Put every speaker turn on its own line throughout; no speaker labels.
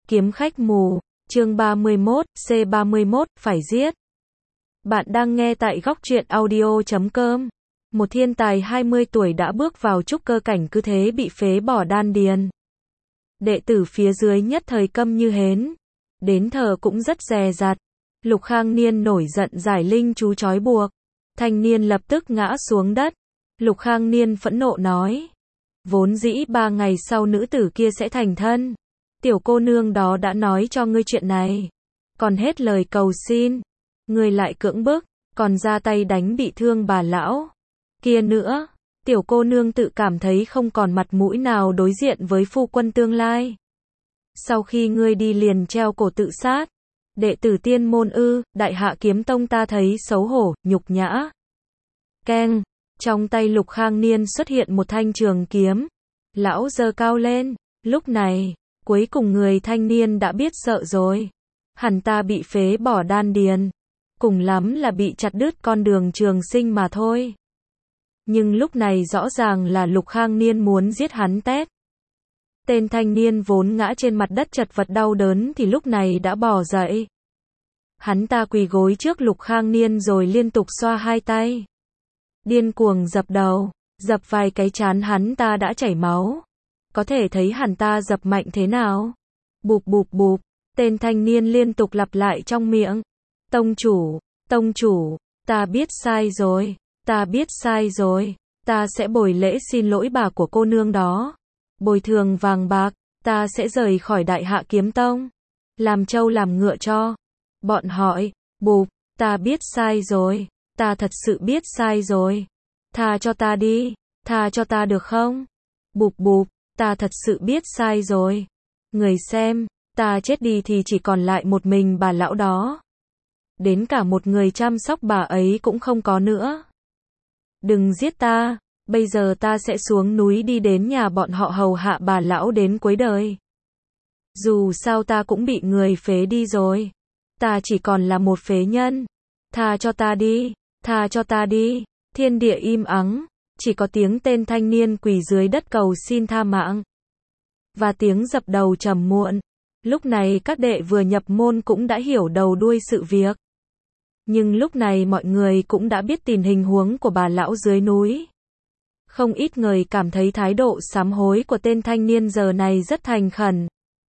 Kiếm khách mù, chương 31, C31, phải giết. Bạn đang nghe tại góc truyện audio.com. Một thiên tài 20 tuổi đã bước vào trúc cơ cảnh cứ thế bị phế bỏ đan điền. Đệ tử phía dưới nhất thời câm như hến. Đến thở cũng rất dè dặt. Lục Khang Niên nổi giận giải linh chú trói buộc. Thanh niên lập tức ngã xuống đất. Lục Khang Niên phẫn nộ nói. Vốn dĩ 3 ngày sau nữ tử kia sẽ thành thân. Tiểu cô nương đó đã nói cho ngươi chuyện này. Còn hết lời cầu xin. Ngươi lại cưỡng bức, còn ra tay đánh bị thương bà lão. Kia nữa, tiểu cô nương tự cảm thấy không còn mặt mũi nào đối diện với phu quân tương lai. Sau khi ngươi đi liền treo cổ tự sát. Đệ tử tiên môn ư, Đại Hạ Kiếm Tông ta thấy xấu hổ, nhục nhã. Keng, trong tay Lục Khang Niên xuất hiện một thanh trường kiếm. Lão giơ cao lên, lúc này, cuối cùng người thanh niên đã biết sợ rồi. Hẳn ta bị phế bỏ đan điền. Cùng lắm là bị chặt đứt con đường trường sinh mà thôi. Nhưng lúc này rõ ràng là Lục Khang Niên muốn giết hắn tét. Tên thanh niên vốn ngã trên mặt đất chật vật đau đớn thì lúc này đã bò dậy. Hắn ta quỳ gối trước Lục Khang Niên rồi liên tục xoa hai tay. Điên cuồng dập đầu, dập vài cái trán hắn ta đã chảy máu. Có thể thấy hắn ta dập mạnh thế nào. Bụp bụp bụp, tên thanh niên liên tục lặp lại trong miệng. Tông chủ, ta biết sai rồi, ta biết sai rồi, ta sẽ bồi lễ xin lỗi bà của cô nương đó. Bồi thường vàng bạc, ta sẽ rời khỏi Đại Hạ Kiếm Tông. Làm trâu làm ngựa cho. Bọn hỏi, bụp, ta biết sai rồi, ta thật sự biết sai rồi. Tha cho ta đi, tha cho ta được không? Bụp bụp, ta thật sự biết sai rồi. Người xem, ta chết đi thì chỉ còn lại một mình bà lão đó. Đến cả một người chăm sóc bà ấy cũng không có nữa. Đừng giết ta, bây giờ ta sẽ xuống núi đi đến nhà bọn họ hầu hạ bà lão đến cuối đời. Dù sao ta cũng bị người phế đi rồi. Ta chỉ còn là một phế nhân. Tha cho ta đi, tha cho ta đi. Thiên địa im ắng, chỉ có tiếng tên thanh niên quỳ dưới đất cầu xin tha mạng. Và tiếng dập đầu trầm muộn. Lúc này các đệ vừa nhập môn cũng đã hiểu đầu đuôi sự việc. Nhưng lúc này mọi người cũng đã biết tình hình huống của bà lão dưới núi. Không ít người cảm thấy thái độ sám hối của tên thanh niên giờ này rất thành khẩn.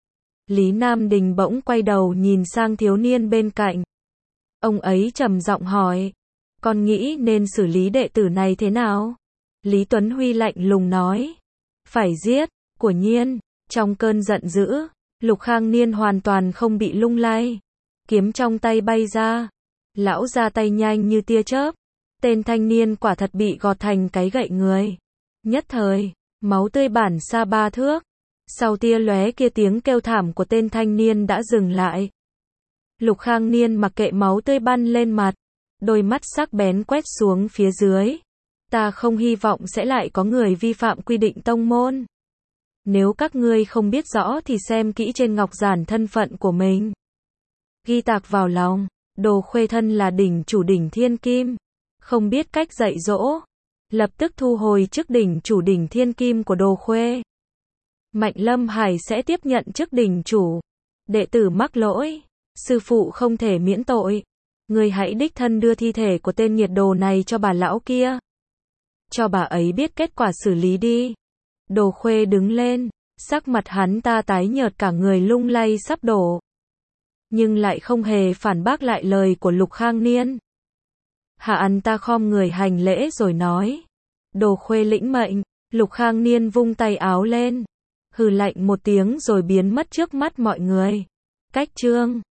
Lý Nam Đình bỗng quay đầu nhìn sang thiếu niên bên cạnh. Ông ấy trầm giọng hỏi. Con nghĩ nên xử lý đệ tử này thế nào? Lý Tuấn Huy lạnh lùng nói. Phải giết, của nhiên. Trong cơn giận dữ, Lục Khang Niên hoàn toàn không bị lung lay. Kiếm trong tay bay ra. Lão ra tay nhanh như tia chớp. Tên thanh niên quả thật bị gọt thành cái gậy người. Nhất thời, máu tươi bản xa 3 thước. Sau tia lóe kia tiếng kêu thảm của tên thanh niên đã dừng lại. Lục Khang Niên mặc kệ máu tươi bắn lên mặt. Đôi mắt sắc bén quét xuống phía dưới. Ta không hy vọng sẽ lại có người vi phạm quy định tông môn. Nếu các ngươi không biết rõ thì xem kỹ trên ngọc giản thân phận của mình. Ghi tạc vào lòng. Đồ Khuê thân là đỉnh chủ đỉnh Thiên Kim. Không biết cách dạy dỗ. Lập tức thu hồi chức đỉnh chủ đỉnh Thiên Kim của Đồ Khuê. Mạnh Lâm Hải sẽ tiếp nhận chức đỉnh chủ. Đệ tử mắc lỗi. Sư phụ không thể miễn tội. Người hãy đích thân đưa thi thể của tên nghiệt đồ này cho bà lão kia. Cho bà ấy biết kết quả xử lý đi. Đồ Khuê đứng lên. Sắc mặt hắn ta tái nhợt cả người lung lay sắp đổ. Nhưng lại không hề phản bác lại lời của Lục Khang Niên. Hạ An ta khom người hành lễ rồi nói. Đồ Khuê lĩnh mệnh. Lục Khang Niên vung tay áo lên. Hừ lạnh một tiếng rồi biến mất trước mắt mọi người. Cách chương